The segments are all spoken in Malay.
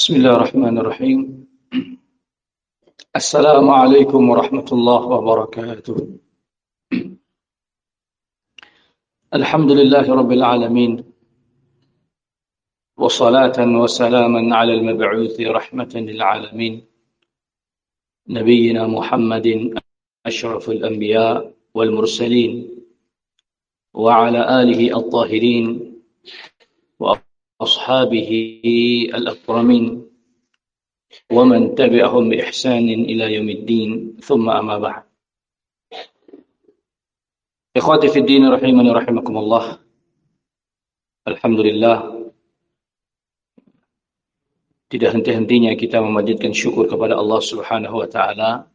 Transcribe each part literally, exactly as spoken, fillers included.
Bismillahirrahmanirrahim. Assalamualaikum warahmatullahi wabarakatuh. Alhamdulillahi rabbil alamin. Wa salatan wa salaman ala al-mab'uthi rahmatan lil alamin. Nabiyyina Muhammadin asyrafil anbiya wal mursalin wa ala alihi at-tahirin wa ashabihi al-akramin wa man tabi'ahum bi ihsanin ila yaumiddin, thumma amma ba'd. Ikhwati fi din rahimani rahimakumullah. Alhamdulillah, tidak henti-hentinya kita memanjatkan syukur kepada Allah Subhanahu wa taala,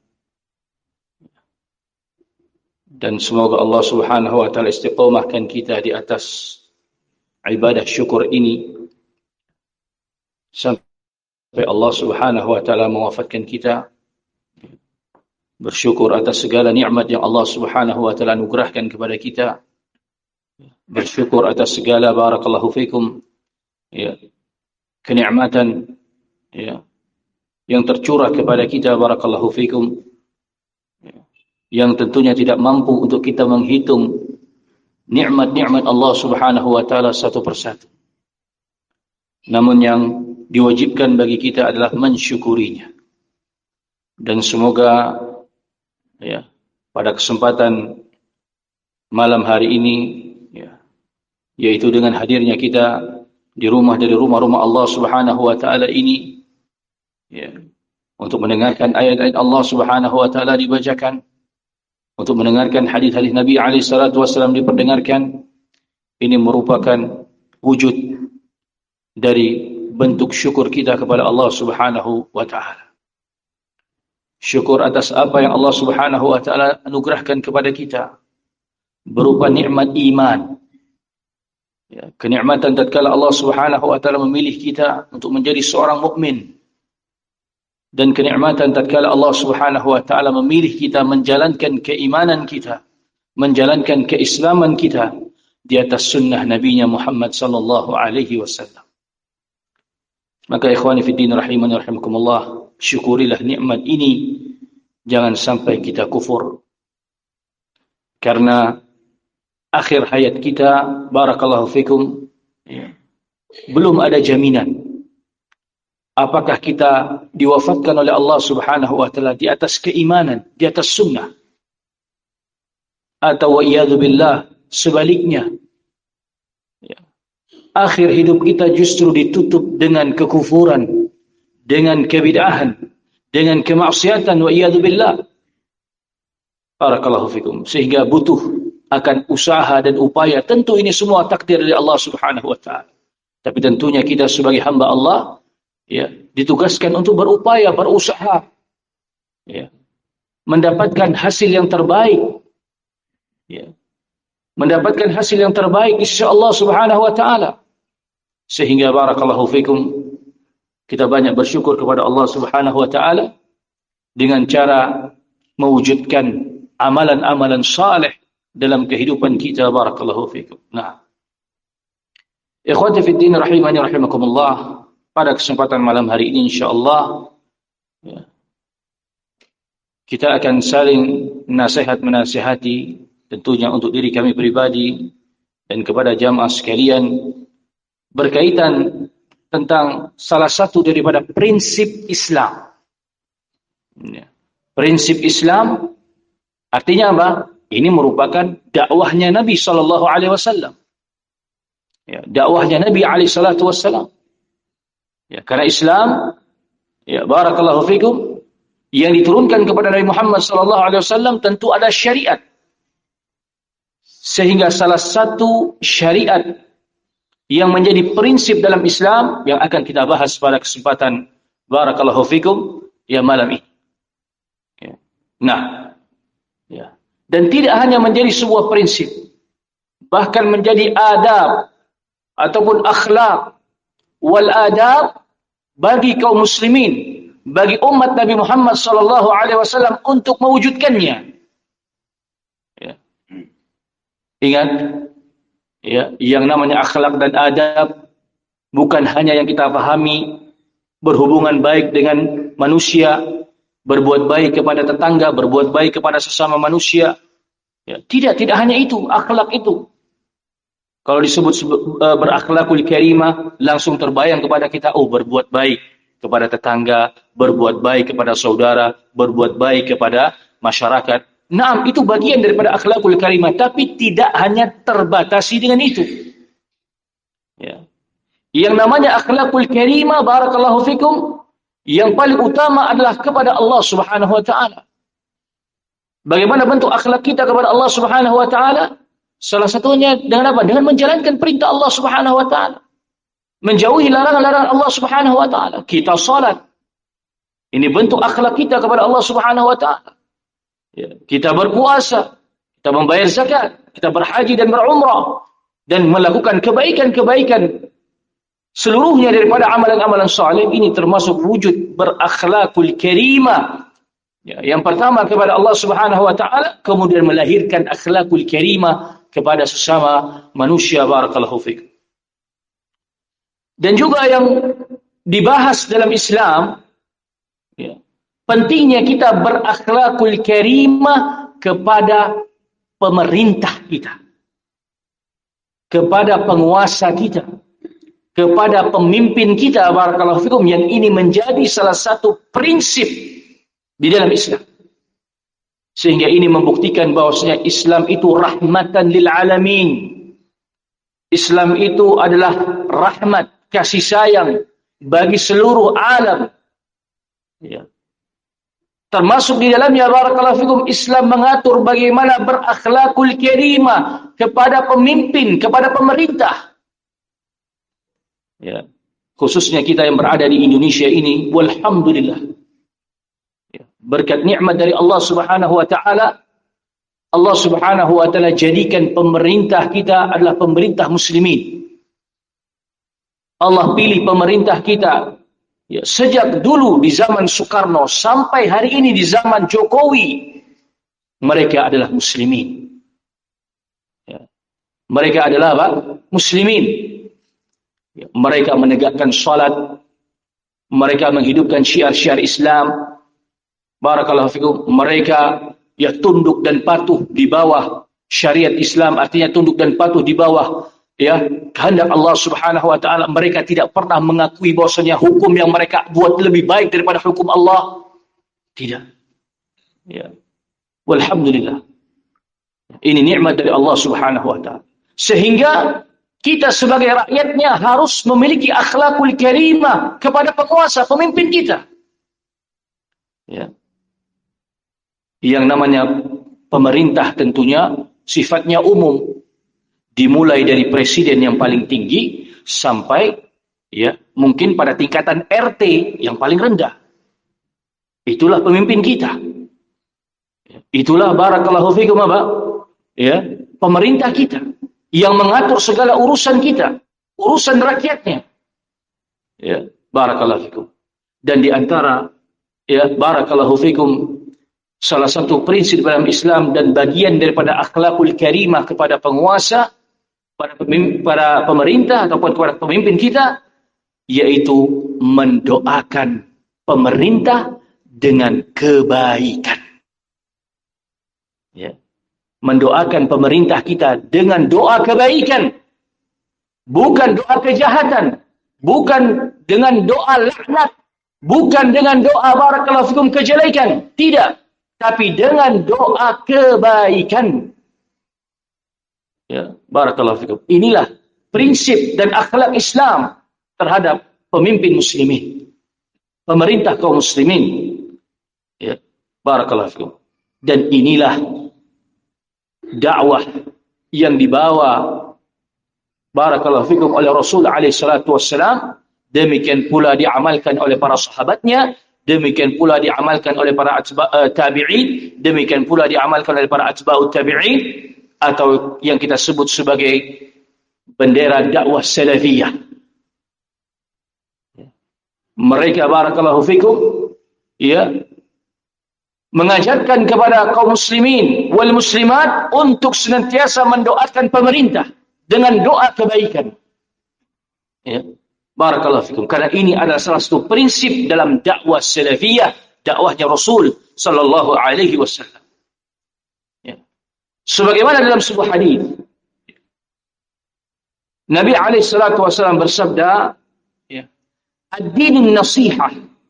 dan semoga Allah Subhanahu wa taala istiqomahkan kita di atas ibadah syukur ini sampai Allah Subhanahu wa taala mewafatkan kita. Bersyukur atas segala nikmat yang Allah Subhanahu wa taala anugerahkan kepada kita. Bersyukur atas segala barakallahu fikum ya kenikmatan ya yang tercurah kepada kita, barakallahu fikum, ya, yang tentunya tidak mampu untuk kita menghitung nikmat-nikmat Allah Subhanahu wa taala satu persatu. Namun yang diwajibkan bagi kita adalah mensyukurinya. Dan semoga ya pada kesempatan malam hari ini ya, yaitu dengan hadirnya kita di rumah dari rumah-rumah Allah Subhanahu wa taala ini ya, untuk mendengarkan ayat-ayat Allah Subhanahu wa taala dibacakan, untuk mendengarkan hadis-hadis Nabi alaihi salatu wasallam diperdengarkan, ini merupakan wujud dari bentuk syukur kita kepada Allah Subhanahu wa taala. Syukur atas apa yang Allah Subhanahu wa taala anugerahkan kepada kita berupa nikmat iman. Ya, kenikmatan tatkala Allah Subhanahu wa taala memilih kita untuk menjadi seorang mukmin, dan kenikmatan tatkala Allah Subhanahu wa taala memilih kita menjalankan keimanan kita, menjalankan keislaman kita di atas sunnah Nabi-Nya Muhammad sallallahu alaihi wasallam. Maka ikhwani fi din rahimani rahimakumullah, syukurilah nikmat ini, jangan sampai kita kufur. Karena akhir hayat kita, barakallahu fikum, ya, belum ada jaminan apakah kita diwafatkan oleh Allah Subhanahu wa taala di atas keimanan, di atas sunnah, atau wa'iyadzu billah sebaliknya ya, akhir hidup kita justru ditutup dengan kekufuran, dengan kebid'ahan, dengan kemaksiatan, wa'iyadzu billah. Barakallahu fikum. Sehingga butuh akan usaha dan upaya. Tentu ini semua takdir dari Allah Subhanahu wa taala. Tapi tentunya kita sebagai hamba Allah ya, ditugaskan untuk berupaya, berusaha ya, mendapatkan hasil yang terbaik ya, mendapatkan hasil yang terbaik insyaallah Subhanahu wa taala. Sehingga barakallahu fikum, kita banyak bersyukur kepada Allah Subhanahu wa taala dengan cara mewujudkan amalan-amalan saleh dalam kehidupan kita, barakallahu fikum. Nah, ikhwati fi din rahimani rahimakumullah, pada kesempatan malam hari ini insyaallah ya, kita akan saling nasihat-menasihati, tentunya untuk diri kami pribadi dan kepada jamaah sekalian, berkaitan tentang salah satu daripada prinsip Islam. Ya. Prinsip Islam artinya apa? Ini merupakan dakwahnya Nabi sallallahu alaihi wasallam. Ya, dakwahnya Nabi alaihi salatu wasallam. Ya, karena Islam, ya barakallahu fikum, yang diturunkan kepada Nabi Muhammad sallallahu alaihi wasallam tentu ada syariat. Sehingga salah satu syariat yang menjadi prinsip dalam Islam yang akan kita bahas pada kesempatan barakallahu fikum ya malam ini. Ya. Nah, ya. Dan tidak hanya menjadi sebuah prinsip, bahkan menjadi adab ataupun akhlak wal adab bagi kaum muslimin, bagi umat Nabi Muhammad sallallahu alaihi wasallam untuk mewujudkannya. Ya. Ingat, ya, yang namanya akhlak dan adab bukan hanya yang kita pahami berhubungan baik dengan manusia, berbuat baik kepada tetangga, berbuat baik kepada sesama manusia. Ya, tidak, tidak hanya itu, akhlak itu. Kalau disebut uh, berakhlakul karimah, langsung terbayang kepada kita, oh berbuat baik kepada tetangga, berbuat baik kepada saudara, berbuat baik kepada masyarakat. Naam, itu bagian daripada akhlakul karimah, tapi tidak hanya terbatasi dengan itu. Ya. Yang namanya akhlakul karimah, barakallahu fikum, yang paling utama adalah kepada Allah Subhanahu wa taala. Bagaimana bentuk akhlak kita kepada Allah Subhanahu wa taala? Salah satunya dengan apa? Dengan menjalankan perintah Allah Subhanahu wa taala. Menjauhi larangan-larangan Allah Subhanahu wa taala. Kita salat. Ini bentuk akhlak kita kepada Allah Subhanahu wa taala. Ya, kita berpuasa, kita membayar zakat, kita berhaji dan berumrah dan melakukan kebaikan-kebaikan seluruhnya daripada amalan-amalan saleh. Ini termasuk wujud berakhlakul karimah. Ya, yang pertama kepada Allah Subhanahu wa taala, kemudian melahirkan akhlakul karimah kepada sesama manusia, barakallahu fikum. Dan juga yang dibahas dalam Islam, ya, pentingnya kita berakhlakul karimah kepada pemerintah kita, kepada penguasa kita, kepada pemimpin kita, barakallahu fikum, yang ini menjadi salah satu prinsip di dalam Islam. Sehingga ini membuktikan bahwasanya Islam itu rahmatan lil alamin. Islam itu adalah rahmat, kasih sayang bagi seluruh alam. Ya. Termasuk di dalamnya, barakallahu fikum, Islam mengatur bagaimana berakhlakul karimah kepada pemimpin, kepada pemerintah. Ya. Khususnya kita yang berada di Indonesia ini, walhamdulillah. Berkat nikmat dari Allah Subhanahu wa taala, Allah Subhanahu wa taala jadikan pemerintah kita adalah pemerintah muslimin. Allah pilih pemerintah kita, ya, sejak dulu di zaman Soekarno sampai hari ini di zaman Jokowi, mereka adalah muslimin. Ya. Mereka adalah apa? Muslimin. Ya. Mereka menegakkan salat, mereka menghidupkan syiar-syiar Islam. Barakallahu fikum, mereka ya tunduk dan patuh di bawah syariat Islam, artinya tunduk dan patuh di bawah ya kehendak Allah Subhanahu wa taala. Mereka tidak pernah mengakui bahwasanya hukum yang mereka buat lebih baik daripada hukum Allah. Tidak. Ya. Walhamdulillah. Ini nikmat dari Allah Subhanahu wa taala. Sehingga kita sebagai rakyatnya harus memiliki akhlakul karimah kepada penguasa, pemimpin kita. Ya. Yang namanya pemerintah tentunya sifatnya umum, dimulai dari presiden yang paling tinggi sampai ya mungkin pada tingkatan R T yang paling rendah. Itulah pemimpin kita. Itulah barakallahu fikum apa? Ya, pemerintah kita yang mengatur segala urusan kita, urusan rakyatnya. Ya, barakallahu fikum. Dan di antara ya barakallahu fikum, salah satu prinsip dalam Islam dan bagian daripada akhlakul karimah kepada penguasa, pada, para pemerintah ataupun kepada pemimpin kita, yaitu mendoakan pemerintah dengan kebaikan. Ya. Mendoakan pemerintah kita dengan doa kebaikan, bukan doa kejahatan, bukan dengan doa laknat, bukan dengan doa barakallahu fikum kejelekan, tidak. Tapi dengan doa kebaikan. Ya, barakallahu fikum. Inilah prinsip dan akhlak Islam terhadap pemimpin muslimin, pemerintah kaum muslimin. Ya, barakallahu fikum. Dan inilah dakwah yang dibawa barakallahu fikum oleh Rasul alaihi salatu wassalam, demikian pula diamalkan oleh para sahabatnya. Demikian pula diamalkan oleh para atba, uh, tabi'in, demikian pula diamalkan oleh para atba'ut tabi'in, atau yang kita sebut sebagai bendera dakwah salafiyah. Mereka barakallahu fikum ya mengajarkan kepada kaum muslimin wal muslimat untuk senantiasa mendoakan pemerintah dengan doa kebaikan. Ya. Barakallahu fikum. Karena ini adalah salah satu prinsip dalam dakwah salafiyah, dakwahnya Rasul sallallahu alaihi wasallam. Ya. Sebagaimana dalam sebuah hadis, Nabi alaihi salatu wasallam bersabda, ya, ad-dinun nasihah.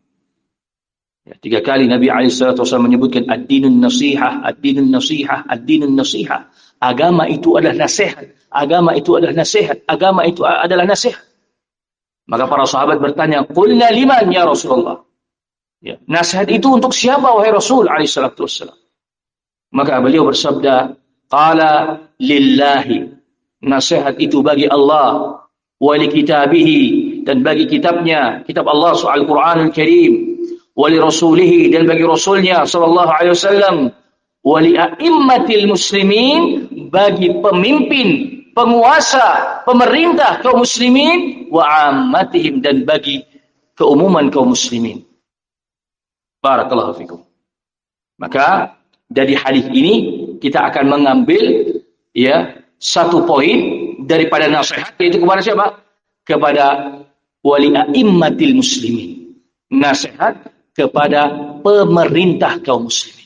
Ya, tiga kali Nabi alaihi salatu wasallam menyebutkan ad-dinun nasihah, ad-dinun nasihah, ad-dinun nasihah. Agama itu adalah nasihat, agama itu adalah nasihat, agama itu adalah nasihat. Maka para sahabat bertanya, "Qulna liman ya Rasulullah?" Ya, nasihat itu untuk siapa wahai Rasul alaihi salatu wasallam? Maka beliau bersabda, "Qala lillahi." Nasihat itu bagi Allah, wa li kitabihi, dan bagi kitabnya, kitab Allah soal Al-Qur'anul Karim, wa li rasulihi, dan bagi rasulnya sallallahu alaihi wasallam, wa li a'immatil muslimin, bagi pemimpin, penguasa, pemerintah kaum muslimin, wa ammatihim, dan bagi keumuman kaum muslimin. Barakallahu fikum. Maka dari hadis ini kita akan mengambil ya satu poin daripada nasihat, yaitu kepada siapa? Kepada wali a'immatil muslimin. Nasihat kepada pemerintah kaum muslimin.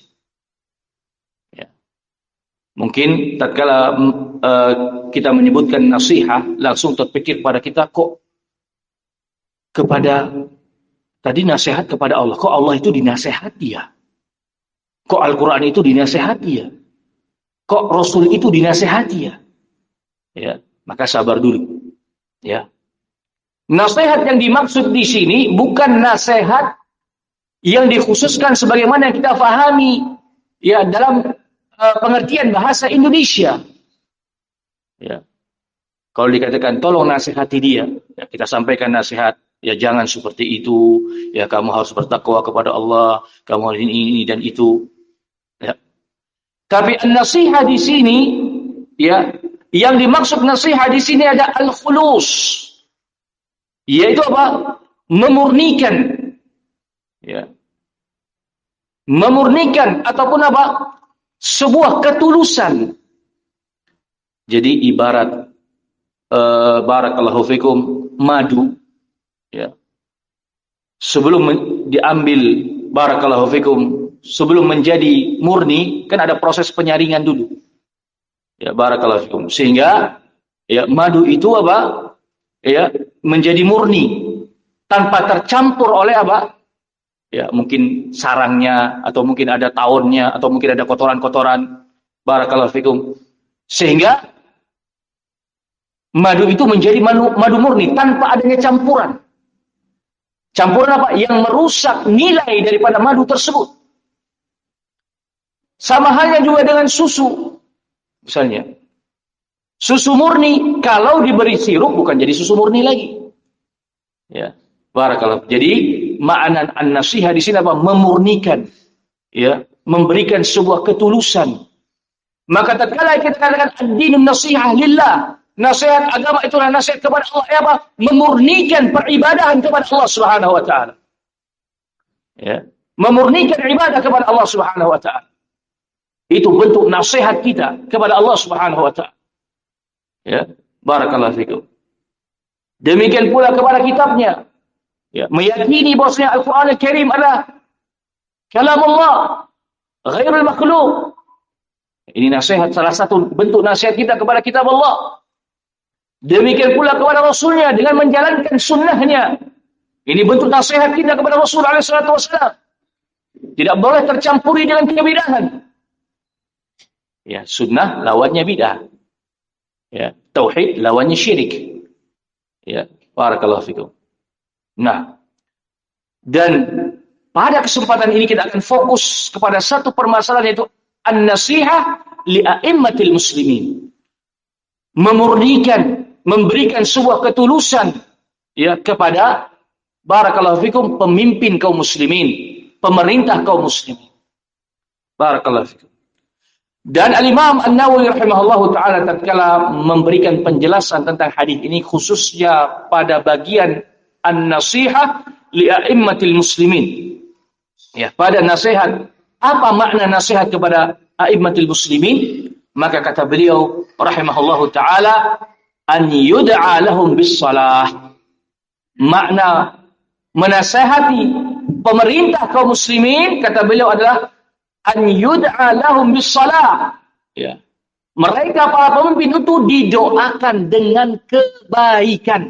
Ya. Mungkin tatkala uh, kita menyebutkan nasihat, langsung terpikir pada kita, kok kepada tadi nasihat kepada Allah, kok Allah itu dinasehati ya? Kok Al-Quran itu dinasehati ya? Kok Rasul itu dinasehati ya? Ya, maka sabar dulu. Ya. Nasihat yang dimaksud di sini bukan nasihat yang dikhususkan sebagaimana yang kita fahami ya dalam uh, pengertian bahasa Indonesia. Ya. Kalau dikatakan tolong nasihati dia, ya, kita sampaikan nasihat, ya jangan seperti itu, ya kamu harus bertakwa kepada Allah, kamu harus ini, ini dan itu. Ya. Tapi nasihat di sini, ya, yang dimaksud nasihat di sini ada al-khulus, yaitu apa? Memurnikan, ya, memurnikan ataupun apa? Sebuah ketulusan. Jadi ibarat uh, barakallahu fikum madu, ya, sebelum diambil barakallahu fikum, sebelum menjadi murni kan ada proses penyaringan dulu. Ya barakallahu fikum. Sehingga ya madu itu apa? Ya menjadi murni tanpa tercampur oleh apa? Ya mungkin sarangnya atau mungkin ada tawonnya atau mungkin ada kotoran-kotoran. Barakallahu fikum. Sehingga madu itu menjadi madu, madu murni tanpa adanya campuran. Campuran apa? Yang merusak nilai daripada madu tersebut. Sama halnya juga dengan susu. Misalnya, susu murni kalau diberi sirup bukan jadi susu murni lagi. Ya, barakallah. Jadi makna an-nasihat di sini apa? Memurnikan, ya, memberikan sebuah ketulusan. Maka tatkala kita katakan ad-dinun nasihah lillah, nasihat agama itulah nasihat kepada Allah, ya apa? Memurnikan peribadahan kepada Allah Subhanahu wa taala. Ya, memurnikan ibadah kepada Allah Subhanahu wa taala. Itu bentuk nasihat kita kepada Allah Subhanahu wa taala. Ya, barakallahu fikum. Demikian pula kepada kitabnya. Ya, meyakini bahwasanya Al-Qur'an Al-Karim adalah kalam Allah, ghairul makhluq. Ini nasihat, salah satu bentuk nasihat kita kepada kitab Allah. Demikian pula kepada Rasulnya dengan menjalankan sunnahnya. Ini bentuk nasihat kita kepada Rasul alaihi salatu wasallam. Tidak boleh tercampuri dengan kebidahan. Ya, sunnah lawannya bidah. Ya, tauhid lawannya syirik. Ya, barakallahu fikum. Nah, dan pada kesempatan ini kita akan fokus kepada satu permasalahan, yaitu an-nasihah li a'immatil muslimin. Memurnikan, memberikan sebuah ketulusan ya kepada barakallahu fikum pemimpin kaum muslimin, pemerintah kaum muslimin. Barakallahu fikum. Dan Al-Imam An-Nawawi rahimahullahu ta'ala tatkala memberikan penjelasan tentang hadis ini khususnya pada bagian an-nasihah li'a'immatil muslimin. Ya, pada nasihat, apa makna nasihat kepada a'immatil muslimin? Maka kata beliau rahimahullahu ta'ala, an yud'a lahum bis salah. makna menasihati pemerintah kaum muslimin, kata beliau adalah an yud'a lahum bis-salah. Ya. Mereka para pemimpin itu didoakan dengan kebaikan.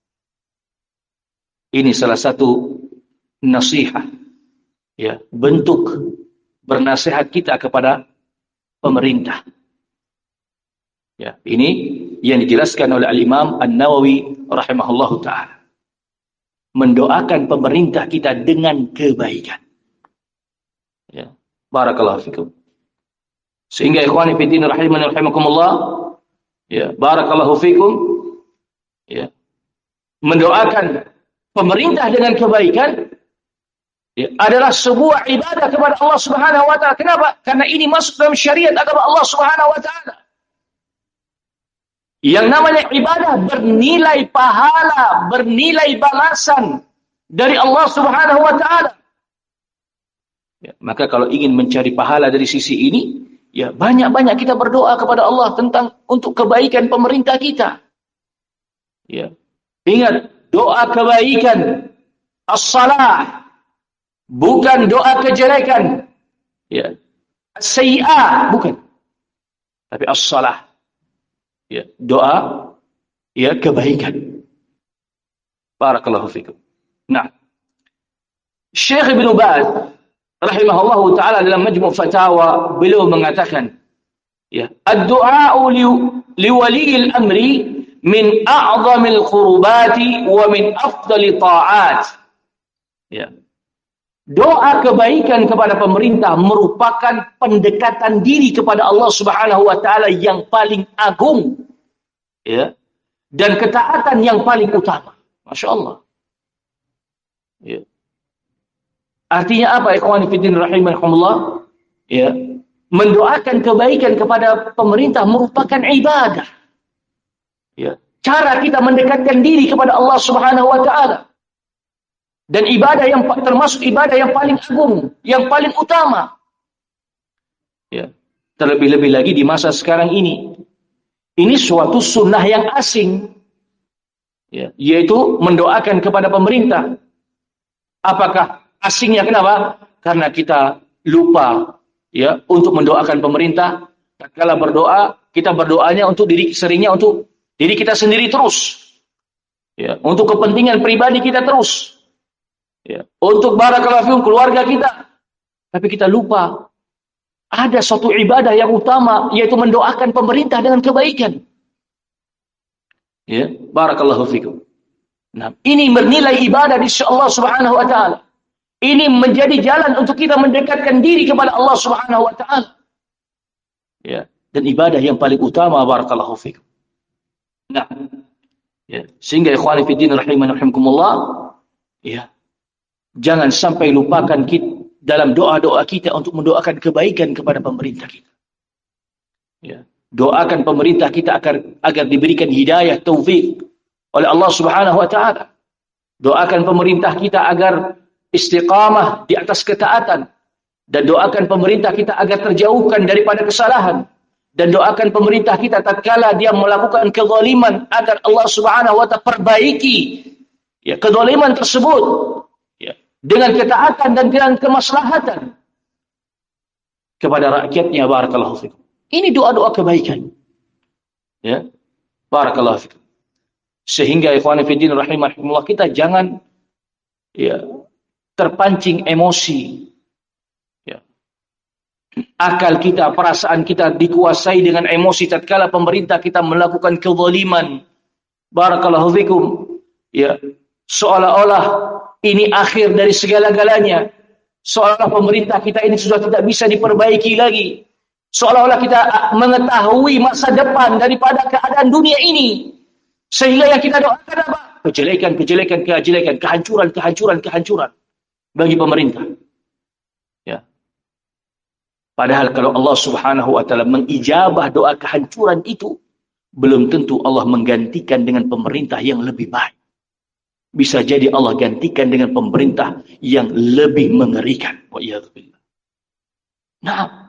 Ini salah satu nasihat, ya, bentuk bernasihat kita kepada pemerintah. Ya, ini yang dijelaskan oleh Al-Imam An-Nawawi rahimahullahu ta'ala. Mendoakan pemerintah kita dengan kebaikan. Ya, barakallahu fikum. Sehingga ikhwani fi din rahimani rahimakumullah, ya, barakallahu fikum, ya, mendoakan pemerintah dengan kebaikan, ya, adalah sebuah ibadah kepada Allah Subhanahu wa taala. Kenapa? Karena ini masuk dalam syariat agama Allah Subhanahu wa taala. Yang namanya ibadah bernilai pahala, bernilai balasan dari Allah Subhanahu wa taala. Ya, maka kalau ingin mencari pahala dari sisi ini, ya, banyak-banyak kita berdoa kepada Allah tentang untuk kebaikan pemerintah kita. Ya. Ingat, doa kebaikan, as-salah, bukan doa kejelekan. Ya. As-sayyi'ah, bukan. Tapi as-salah. Ya, doa, ya, kebaikan. Barakallahu fikum. Nah, Syekh Ibn Baz rahimahullahu ta'ala dalam Majmu' Fatawa, beliau mengatakan, ya, ad-du'a'u li, li wali'il amri min a'zamil qurubati wa min afdali ta'at. Ya. Doa kebaikan kepada pemerintah merupakan pendekatan diri kepada Allah Subhanahu wa taala yang paling agung, ya, dan ketaatan yang paling utama. Masya Allah. Ya. Artinya apa, ikhwani fillah rahimakumullah? Ya, mendoakan kebaikan kepada pemerintah merupakan ibadah. Ya, cara kita mendekatkan diri kepada Allah Subhanahu wa taala. Dan ibadah yang termasuk ibadah yang paling agung, yang paling utama. Ya, terlebih-lebih lagi di masa sekarang ini. Ini suatu sunnah yang asing. Ya, yaitu mendoakan kepada pemerintah. Apakah asingnya kenapa? Karena kita lupa, ya, untuk mendoakan pemerintah. Tatkala berdoa, kita berdoanya untuk diri, seringnya untuk diri kita sendiri terus. Ya, untuk kepentingan pribadi kita terus. Ya, untuk barakallahu fikum keluarga kita. Tapi kita lupa ada suatu ibadah yang utama, yaitu mendoakan pemerintah dengan kebaikan. Ya, barakallahu fikum. Nah, ini bernilai ibadah di sisi Allah Subhanahu wa taala. Ini menjadi jalan untuk kita mendekatkan diri kepada Allah Subhanahu wa taala. Ya, dan ibadah yang paling utama, barakallahu fikum. Nah, ya, sehingga ikhwani fi din rahimani rahimakumullah, ya, jangan sampai lupakan kita dalam doa-doa kita untuk mendoakan kebaikan kepada pemerintah kita. Ya, doakan pemerintah kita agar agar diberikan hidayah, taufik oleh Allah Subhanahu wa taala. Doakan pemerintah kita agar istiqamah di atas ketaatan, dan doakan pemerintah kita agar terjauhkan daripada kesalahan, dan doakan pemerintah kita tatkala dia melakukan kezaliman agar Allah Subhanahu wa taala perbaiki, ya, kezaliman tersebut, ya, dengan ketaatan dan dengan kemaslahatan kepada rakyatnya. Barakallahu fikum. Ini doa-doa kebaikan. Ya, barakallahu fikum. Sehingga ikhwani fillah rahimahumullah, kita jangan, ya, terpancing emosi. Ya. Akal kita, perasaan kita dikuasai dengan emosi tatkala pemerintah kita melakukan kezaliman. Barakallahu fikum. Ya, seolah-olah ini akhir dari segala-galanya. Seolah-olah pemerintah kita ini sudah tidak bisa diperbaiki lagi. Seolah-olah kita mengetahui masa depan daripada keadaan dunia ini. Sehingga yang kita doakan apa? Kejelekan, kejelekan, kejelekan, kehancuran, kehancuran, kehancuran bagi pemerintah. Ya. Padahal kalau Allah Subhanahu wa taala mengijabah doa kehancuran itu, belum tentu Allah menggantikan dengan pemerintah yang lebih baik. Bisa jadi Allah gantikan dengan pemerintah yang lebih mengerikan. Wa'iyadzubillah. Nah,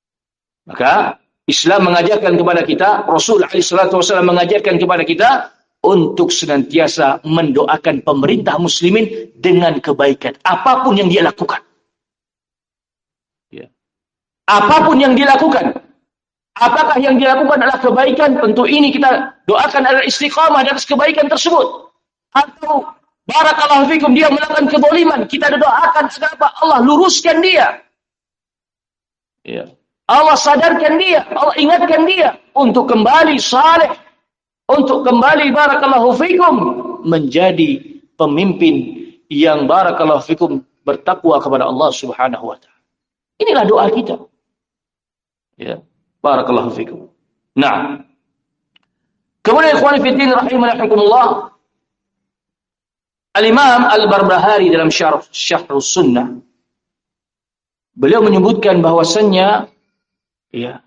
maka Islam mengajarkan kepada kita, Rasul alaihi salatu wasallam mengajarkan kepada kita untuk senantiasa mendoakan pemerintah muslimin dengan kebaikan. Apapun yang dia lakukan. Ya. Apapun yang dia lakukan. Apakah yang dia lakukan adalah kebaikan? Tentu ini kita doakan adalah istiqamah di atas kebaikan tersebut. Atau barakallahu fikum dia melakukan kezaliman, kita doakan agar apa? Allah luruskan dia. Ya. Allah sadarkan dia, Allah ingatkan dia untuk kembali saleh, untuk kembali barakallahu fikum menjadi pemimpin yang barakallahu fikum bertakwa kepada Allah Subhanahu wa taala. Inilah doa kita. Ya, barakallahu fikum. Nah, kemudian ikhwan fillah rahimakumullah, Al-Imam Al-Barbahari dalam Syarh Syahrus Sunnah beliau menyebutkan bahwasannya ya,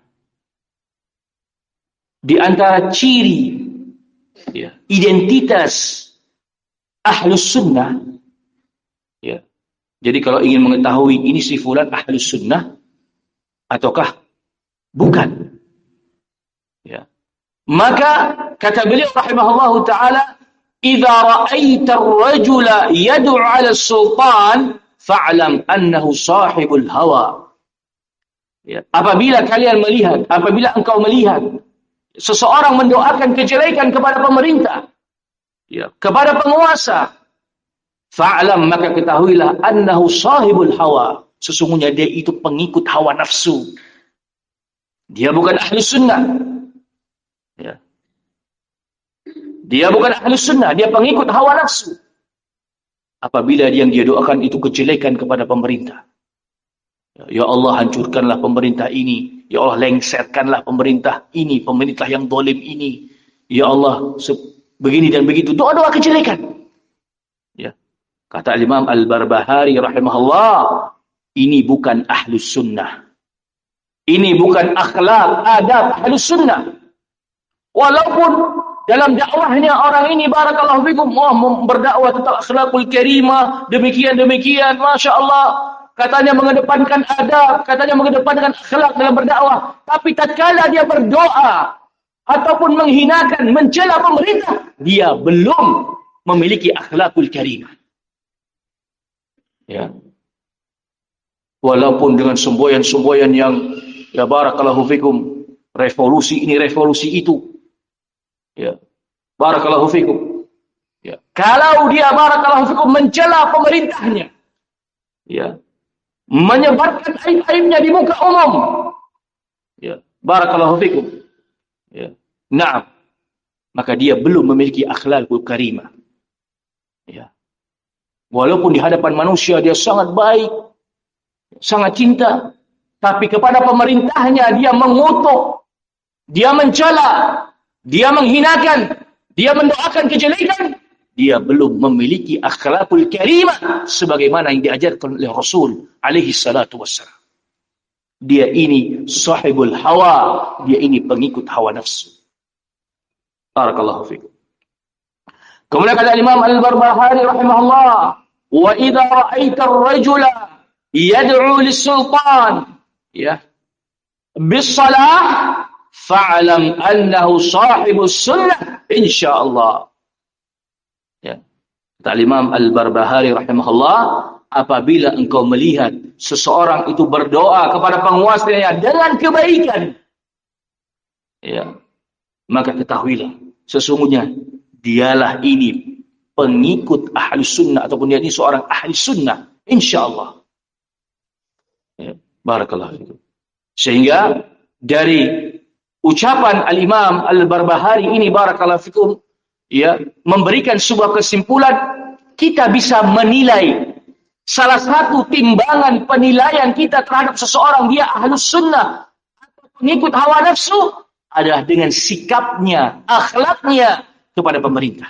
di antara ciri ya, identitas Ahlus Sunnah ya. Jadi kalau ingin mengetahui ini si fulan Ahlus Sunnah ataukah bukan ya, maka kata beliau rahimahullahu taala, "Idza ra'aita ar-rajula yad'u 'ala as-sultan fa'lam annahu sahibul hawa." Ya, apabila kalian melihat, apabila engkau melihat seseorang mendoakan kejelekan kepada pemerintah, ya, kepada penguasa, fa'lam, maka ketahuilah annahu sahibul hawa, sesungguhnya dia itu pengikut hawa nafsu. Dia bukan ahli sunnah. Ya. Dia bukan ahli sunnah, dia pengikut hawa nafsu. Apabila yang dia doakan itu kejelekan kepada pemerintah. Ya Allah, hancurkanlah pemerintah ini. Ya Allah, lengserkanlah pemerintah ini, pemerintah yang zalim ini. Ya Allah, begini dan begitu. Doa-doa kejelekan. Ya. Kata Imam Al-Barbahari rahimahullah, ini bukan ahlus sunnah. Ini bukan akhlak, adab ahlus sunnah. Walaupun dalam dakwahnya orang ini barakallahu fikum, wah, berdakwah tentang akhlakul karimah, demikian-demikian, Masya Allah. Katanya mengedepankan adab, katanya mengedepankan akhlak dalam berdakwah. Tapi tatkala dia berdoa ataupun menghinakan, mencela pemerintah, dia belum memiliki akhlakul karimah. Ya. Walaupun dengan semboyan-semboyan yang ya barakallahu fikum, revolusi ini, revolusi itu. Ya. Barakallahu fikum. Ya. Kalau dia barakallahu fikum mencela pemerintahnya, ya, menyebarkan aib-aibnya di muka umum, ya, barakallahu fikum, ya, na'am, maka dia belum memiliki akhlakul karimah. Ya. Walaupun di hadapan manusia dia sangat baik, sangat cinta, tapi kepada pemerintahnya dia mengutuk, dia mencela, dia menghinakan, dia mendoakan kejelekan, dia belum memiliki akhlakul karimah sebagaimana yang diajarkan oleh Rasul alaihi salatu wassalam. Dia ini sahibul hawa, dia ini pengikut hawa nafsu. Barakallahu fikum. Kemudian kata Imam Al-Barbahari rahimahullah, "Wa idza ra'aita ar-rajula yad'u lis-sultan ya bis-salah fa'lam annahu sahibus sunnah insyaallah." Ya. Kata Imam Al-Barbahari rahimahullah, apabila engkau melihat seseorang itu berdoa kepada penguasanya dengan kebaikan, ya, maka ketahuilah sesungguhnya dialah ini pengikut ahli sunnah ataupun dia ini seorang ahli sunnah insyaallah. Ya, barakallahu fikum. Sehingga dari ucapan Al-Imam Al-Barbahari ini barakallahu fikum, ya, memberikan sebuah kesimpulan, kita bisa menilai salah satu timbangan penilaian kita terhadap seseorang dia ahlus sunnah atau pengikut hawa nafsu adalah dengan sikapnya, akhlaknya kepada pemerintah.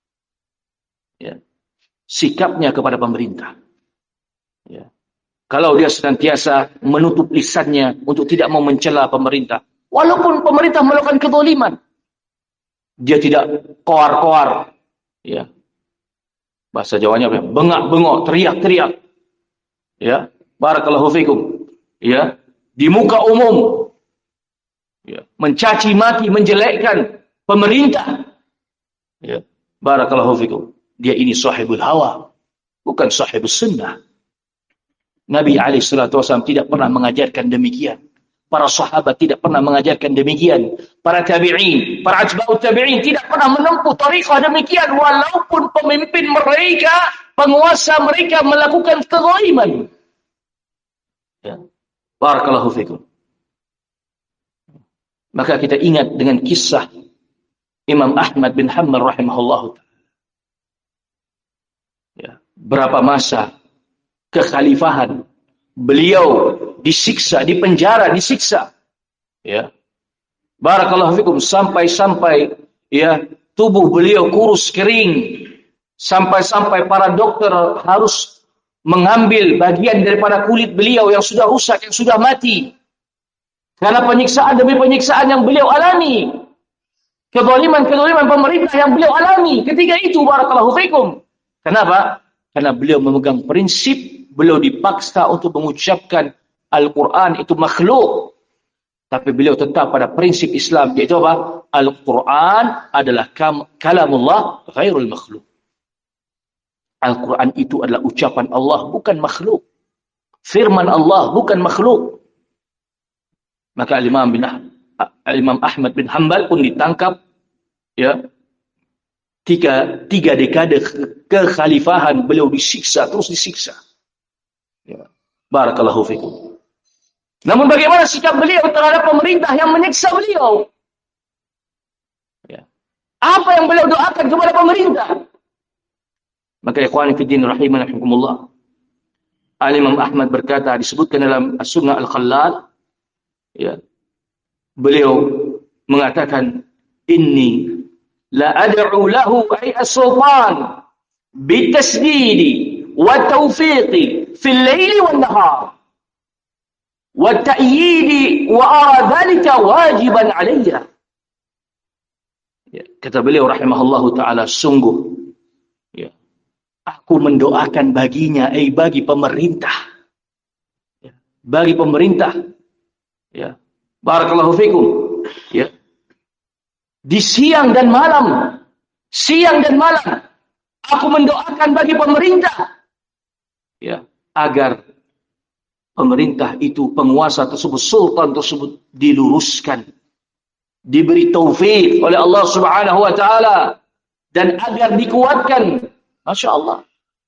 Ya. Sikapnya kepada pemerintah. Ya. Kalau dia senantiasa menutup lisannya untuk tidak mau mencela pemerintah, walaupun pemerintah melakukan kezaliman, dia tidak koar-koar, ya. Bahasa Jawanya apa? Bengak-bengok, teriak-teriak. Ya, barakallahu fikum. Ya, di muka umum. Ya, mencaci maki, menjelekkan pemerintah. Ya. Barakallahu fikum. Dia ini sahibul hawa, bukan sahibus sunnah. Nabi alaihi salatu wasallam tidak pernah mengajarkan demikian. Para sahabat tidak pernah mengajarkan demikian. Para tabi'in, para atba'ut tabi'in tidak pernah menempuh tariqah demikian walaupun pemimpin mereka, penguasa mereka melakukan kezaliman. Ya. Barakallahu fikum. Maka kita ingat dengan kisah Imam Ahmad bin Hanbal rahimahullahu ta'ala. Ya. Berapa masa kekhalifahan beliau disiksa, dipenjara, disiksa. Ya. Barakallahu fikum, sampai-sampai ya tubuh beliau kurus kering. Sampai-sampai para dokter harus mengambil bagian daripada kulit beliau yang sudah rusak, yang sudah mati. Karena penyiksaan demi penyiksaan yang beliau alami. Kezaliman-kezaliman pemerintah yang beliau alami ketika itu, barakallahu fikum. Kenapa? Karena beliau memegang prinsip, beliau dipaksa untuk mengucapkan Al-Quran itu makhluk. Tapi beliau tetap pada prinsip Islam, yaitu apa? Al-Quran adalah kalamullah ghairul makhluk. Al-Quran itu adalah ucapan Allah, bukan makhluk. Firman Allah, bukan makhluk. Maka Imam bin Imam Ahmad bin Hanbal pun ditangkap, ya, tiga tiga dekade kekhalifahan beliau disiksa, terus disiksa. Ya. Barakallahu fikum. Namun bagaimana sikap beliau terhadap pemerintah yang menyiksa beliau? Ya. Apa yang beliau doakan kepada pemerintah? Maka ikhwani fi din rahimani rahimakumullah. Al-Imam Ahmad berkata, disebutkan dalam As-Sunnah Al-Khallal, ya, beliau mengatakan, inni la ad'u lahu ay as-sultan bitasdidi wa tawfiqi fil laili wan nahar wa ta'yidi wa ara dhalika wajiban alayya. Ya, kata beliau rahimahullahu taala, sungguh ya, aku mendoakan baginya, eh bagi pemerintah, ya, bagi pemerintah, ya, barakallahu fikum, ya, di siang dan malam, siang dan malam, aku mendoakan bagi pemerintah, ya, agar pemerintah itu, penguasa tersebut, sultan tersebut diluruskan, diberi taufik oleh Allah Subhanahu wa taala, dan agar dikuatkan. Masya Allah.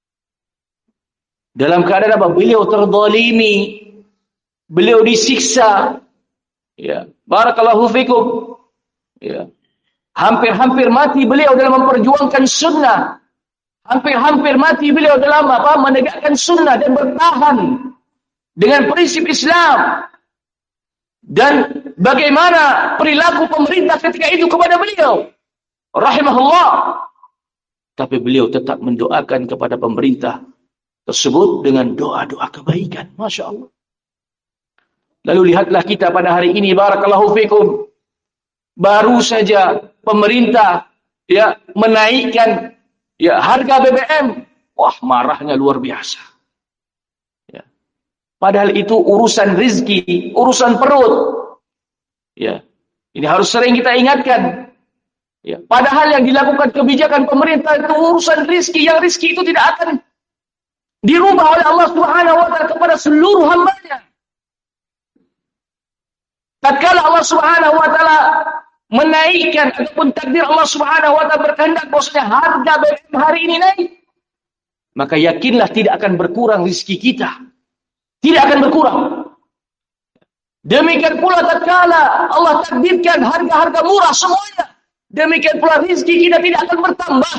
Dalam keadaan apa? Beliau terzalimi, beliau disiksa, ya, barakallahu fikum, ya, hampir-hampir mati beliau dalam memperjuangkan sunnah, hampir-hampir mati beliau dalam apa? Menegakkan sunnah dan bertahan dengan prinsip Islam. Dan bagaimana perilaku pemerintah ketika itu kepada beliau, rahimahullah. Tapi beliau tetap mendoakan kepada pemerintah tersebut dengan doa-doa kebaikan. Masya Allah. Lalu lihatlah kita pada hari ini, barakallahu fikum, baru saja pemerintah ya menaikkan ya harga B B M. Wah, marahnya luar biasa. Ya. Padahal itu urusan rizki, urusan perut. Ya. Ini harus sering kita ingatkan. Ya. Padahal yang dilakukan kebijakan pemerintah itu urusan rizki, yang rizki itu tidak akan dirubah oleh Allah Subhanahu wa taala kepada seluruh hambanya. Tatkala Allah Subhanahu wa taala menaikkan ataupun takdir Allah Subhanahu wa taala berkehendak bahwasanya harga B B M hari ini naik, maka yakinlah tidak akan berkurang rizki kita. Tidak akan berkurang. Demikian pula tatkala Allah takdirkan harga-harga murah semuanya, demikian pula rizki kita tidak akan bertambah.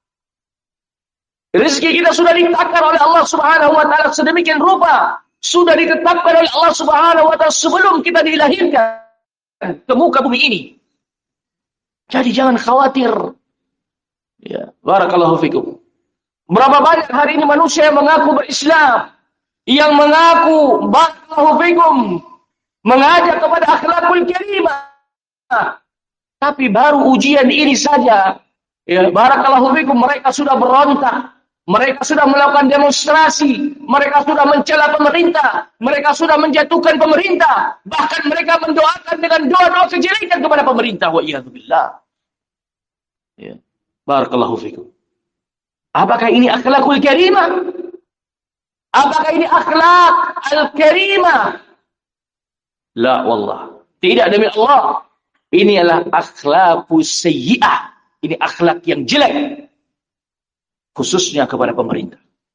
Rizki kita sudah ditakar oleh Allah Subhanahu wa taala sedemikian rupa, sudah ditetapkan oleh Allah Subhanahu wa taala sebelum kita dilahirkan ke muka bumi ini. Jadi jangan khawatir. Ya, barakallahu fikum. Berapa banyak hari ini manusia yang mengaku berislam, yang mengaku barakallahu fikum, mengajak kepada akhlakul karimah, tapi baru ujian ini saja, ya, barakallahu fikum, mereka sudah berontak, mereka sudah melakukan demonstrasi, mereka sudah mencela pemerintah, mereka sudah menjatuhkan pemerintah, bahkan mereka mendoakan dengan doa-doa kejelekan kepada pemerintah. Wa iyadzubillah. Ya. Barakallahu fikum. Apakah ini akhlakul karimah? Apakah ini akhlak al-karimah? La wallah. Tidak demi Allah. Ini adalah akhlaqus sayyi'ah. Ini akhlak yang jelek. Khususnya kepada pemerintah.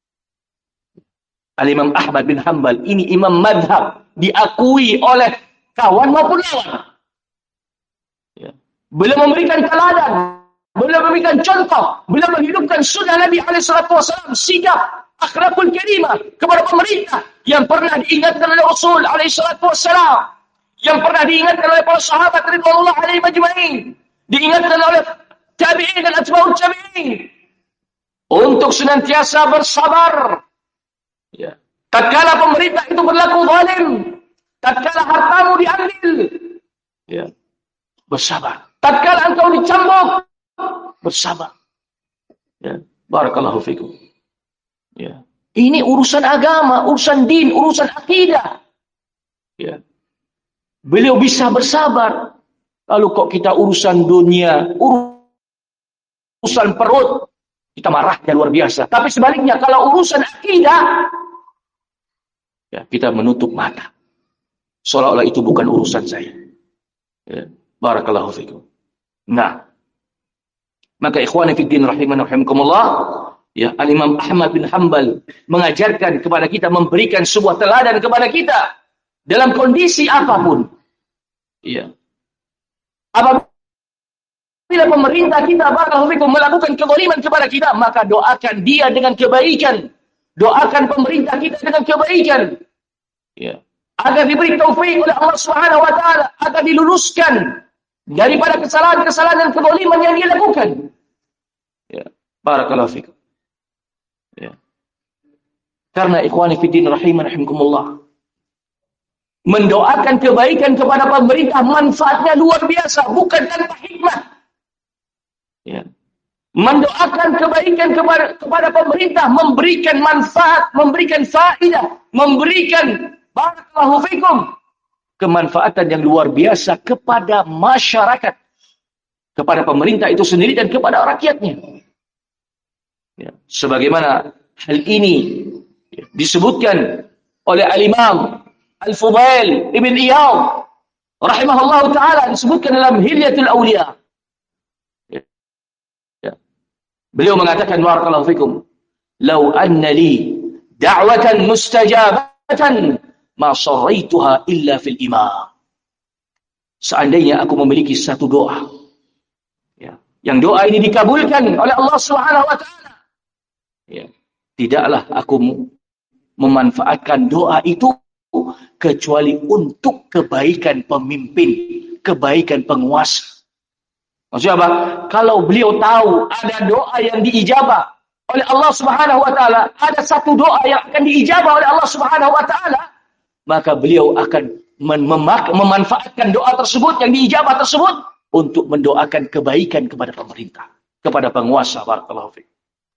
Al-Imam Ahmad bin Hanbal, ini imam madhab. Diakui oleh kawan maupun lawan. Ya. Beliau memberikan teladan. Beliau memberikan contoh. Beliau menghidupkan sunnah Nabi alaihi salatu wasallam. Sikap akhlakul karimah kepada pemerintah yang pernah diingatkan oleh Rasul alaihi salatu wasallam, yang pernah diingatkan oleh para sahabat radhiyallahu alaihim ajma'in, diingatkan oleh tabi'in dan atba'ut tabi'in untuk senantiasa bersabar. Ya. Tatkala pemerintah itu berlaku zalim, tatkala hartamu diambil, ya, bersabar. Tatkala engkau dicambuk, bersabar. Ya, barakallahu fikum. Ya. Ini urusan agama, urusan din, urusan akidah. Ya. Beliau bisa bersabar. Lalu kok kita urusan dunia, urusan perut, kita marahnya luar biasa. Tapi sebaliknya, kalau urusan akidah, ya, kita menutup mata. Seolah-olah itu bukan urusan saya. Ya. Barakallahu fikum. Nah, maka ikhwani fiddin rahimani rahimakumullah, ya, Al-Imam Ahmad bin Hanbal mengajarkan kepada kita, memberikan sebuah teladan kepada kita dalam kondisi apapun. Ya. Apabila pemerintah kita barakallahu fikum melakukan kezaliman kepada kita, maka doakan dia dengan kebaikan. Doakan pemerintah kita dengan kebaikan. Ya. Agar diberi taufik oleh Allah Subhanahu wa taala, agar diluluskan daripada kesalahan-kesalahan dan kezaliman yang dia lakukan. Ya. Barakallahu fikum. Ya. Karena ikhwani fiddin rahimani rahimakumullah, mendoakan kebaikan kepada pemerintah manfaatnya luar biasa, bukan tanpa hikmah. Ya. Mendoakan kebaikan kepada kepada pemerintah memberikan manfaat, memberikan faedah, memberikan barakallahu fikum kemanfaatan yang luar biasa kepada masyarakat, kepada pemerintah itu sendiri dan kepada rakyatnya. Ya. Sebagaimana hal ini ya, disebutkan oleh Al-Imam Al-Fudail Ibn Iyad rahimahullah ta'ala, disebutkan dalam Hilyatul Awliya. Ya. Ya. Beliau mengatakan barakallahu fikum, "Lau anna li da'watan mustajabatan ma sarraituha illa fil imam." Seandainya aku memiliki satu doa, ya, yang doa ini dikabulkan oleh Allah Subhanahu wa taala, ya, tidaklah aku memanfaatkan doa itu kecuali untuk kebaikan pemimpin, kebaikan penguasa. Maksudnya apa? Kalau beliau tahu ada doa yang diijabah oleh Allah Subhanahu wa taala, ada satu doa yang akan diijabah oleh Allah Subhanahu wa taala, maka beliau akan memanfaatkan doa tersebut yang diijabah tersebut untuk mendoakan kebaikan kepada pemerintah, kepada penguasa. Barakallahu fiik.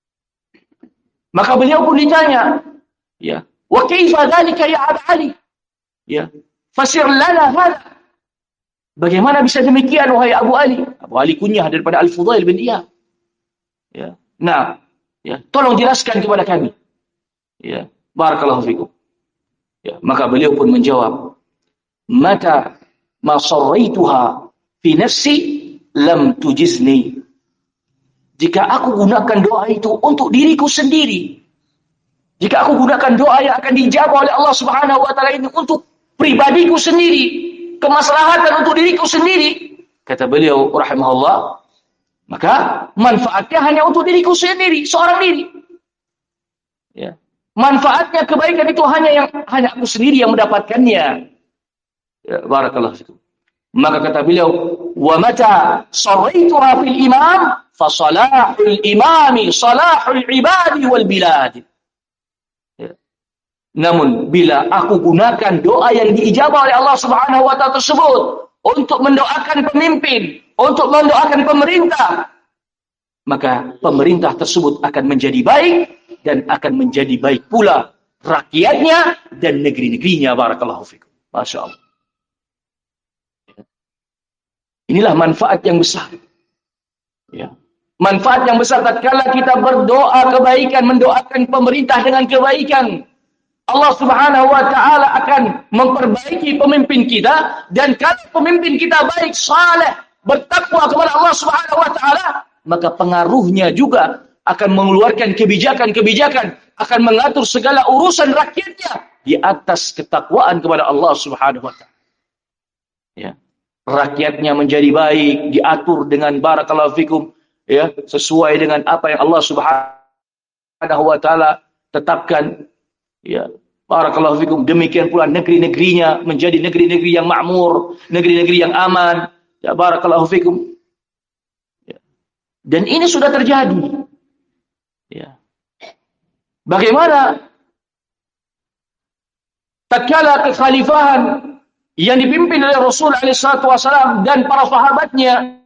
Maka beliau pun ditanya, ya, wa kaifa dzalika ya Abu Ali? Ya, fasir lana hadha. Bagaimana bisa demikian wahai Abu Ali? Abu Ali kunyah daripada Al-Fudail bin Iyad. Ya. Nah, ya, tolong jelaskan kepada kami. Ya, barakallahu fikum. Ya, maka beliau pun menjawab, "Mata ma sarraituha fi nafsi lam tujizni." Jika aku gunakan doa itu untuk diriku sendiri, jika aku gunakan doa yang akan dijabah oleh Allah Subhanahu wa taala ini untuk pribadiku sendiri, kemaslahatan untuk diriku sendiri, kata beliau rahimahullah, maka manfaatnya hanya untuk diriku sendiri, seorang diri. Ya. Manfaatnya kebaikan itu hanya yang hanya aku sendiri yang mendapatkannya. Ya, barakallahu fikum. Maka kata beliau, "Wa mata sarraituha fil imam fa salahul imami salahul ibadi wal bilad." Ya. Namun bila aku gunakan doa yang diijabah oleh Allah Subhanahu wa taala tersebut untuk mendoakan pemimpin, untuk mendoakan pemerintah, maka pemerintah tersebut akan menjadi baik dan akan menjadi baik pula rakyatnya dan negeri-negerinya. Barakallahu fikum. Masya Allah. Inilah manfaat yang besar. Ya. manfaat yang besar tatkala kita berdoa kebaikan, mendoakan pemerintah dengan kebaikan. Allah Subhanahu wa taala akan memperbaiki pemimpin kita, dan kalau pemimpin kita baik, saleh, bertakwa kepada Allah Subhanahu wa taala, maka pengaruhnya juga akan mengeluarkan kebijakan-kebijakan, akan mengatur segala urusan rakyatnya di atas ketakwaan kepada Allah Subhanahu wa taala. Ya. Rakyatnya menjadi baik, diatur dengan barakallahu fikum, ya, sesuai dengan apa yang Allah Subhanahu wa taala tetapkan. Ya, barakallahu fikum. Demikian pula negeri-negerinya menjadi negeri-negeri yang makmur, negeri-negeri yang aman. Ya, barakallahu fikum. Ya. Dan ini sudah terjadi. Ya. Bagaimana tatkala kekhalifahan yang dipimpin oleh Rasul alaihi salatu wasallam dan para sahabatnya,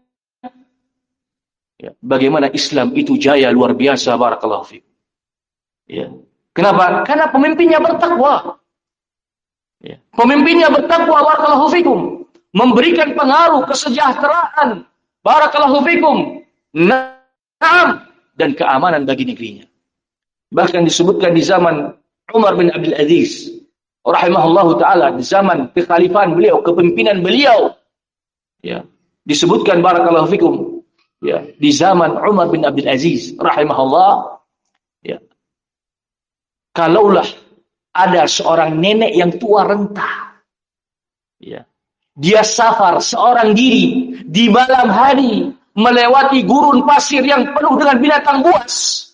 ya, bagaimana Islam itu jaya luar biasa, barakallahu fikum. Ya. Kenapa? Karena pemimpinnya bertakwa. Ya. Pemimpinnya bertakwa, barakallahu fikum, memberikan pengaruh kesejahteraan, barakallahu fikum, na'am, dan keamanan bagi negerinya. Bahkan disebutkan di zaman Umar bin Abdul Aziz rahimahullahu taala, di zaman kekhalifahan beliau, kepemimpinan beliau, ya, disebutkan barakallahu fikum, ya, di zaman Umar bin Abdul Aziz rahimahullah, ya, kalaulah ada seorang nenek yang tua renta, ya, dia safar seorang diri di malam hari melewati gurun pasir yang penuh dengan binatang buas,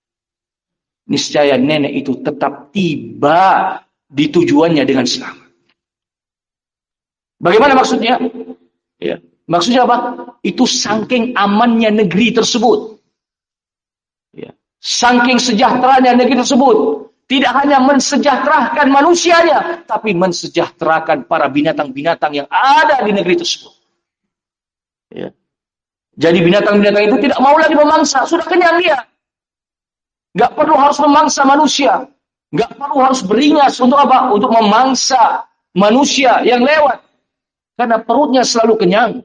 niscaya nenek itu tetap tiba di tujuannya dengan selamat. Bagaimana maksudnya? Ya, maksudnya apa? Itu saking amannya negeri tersebut. Ya, saking sejahteranya negeri tersebut. Tidak hanya mensejahterakan manusianya, tapi mensejahterakan para binatang-binatang yang ada di negeri tersebut. Ya. Jadi binatang-binatang itu tidak mau lagi memangsa, sudah kenyang dia. Gak perlu harus memangsa manusia. Gak perlu harus beringas untuk apa? Untuk memangsa manusia yang lewat. Karena perutnya selalu kenyang.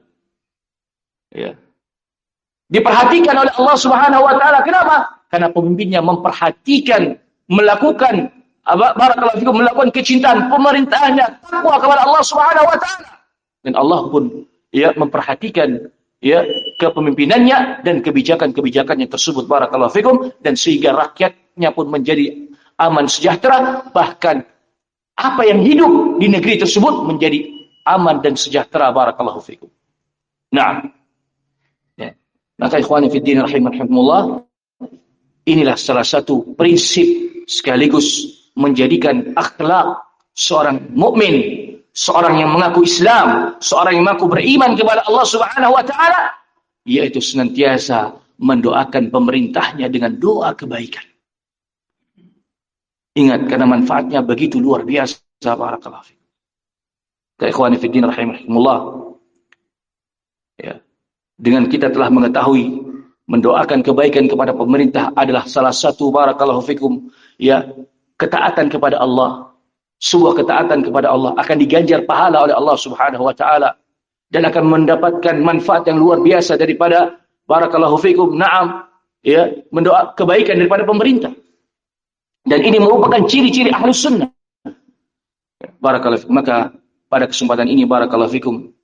Ya. Diperhatikan oleh Allah Subhanahu wa taala. Kenapa? Karena pemimpinnya memperhatikan, melakukan barakallahu fikum, melakukan kecintaan pemerintahnya, takwa kepada Allah Subhanahu wa taala. Dan Allah pun ya memperhatikan ya kepemimpinannya dan kebijakan-kebijakannya tersebut, barakallahu fikum, dan sehingga rakyatnya pun menjadi aman sejahtera, bahkan apa yang hidup di negeri tersebut menjadi aman dan sejahtera, barakallahu fikum. Nah, ya. Maka ikhwani fi din rahimakumullah, inilah salah satu prinsip sekaligus menjadikan akhlak seorang mukmin, seorang yang mengaku Islam, seorang yang mengaku beriman kepada Allah Subhanahu wa taala, yaitu senantiasa mendoakan pemerintahnya dengan doa kebaikan. Ingat, karena manfaatnya begitu luar biasa, barakallahu fikum. Ikhwani fi din rahimakumullah. Ya. Dengan kita telah mengetahui mendoakan kebaikan kepada pemerintah adalah salah satu, barakallahu fikum, ya, ketaatan kepada Allah. Sebuah ketaatan kepada Allah akan diganjar pahala oleh Allah Subhanahu wa taala dan akan mendapatkan manfaat yang luar biasa daripada, barakallahu fikum, na'am, ya, mendoa kebaikan daripada pemerintah. Dan ini merupakan ciri-ciri ahlus sunnah. Barakallahu fikum. Maka pada kesempatan ini, barakallahu fikum,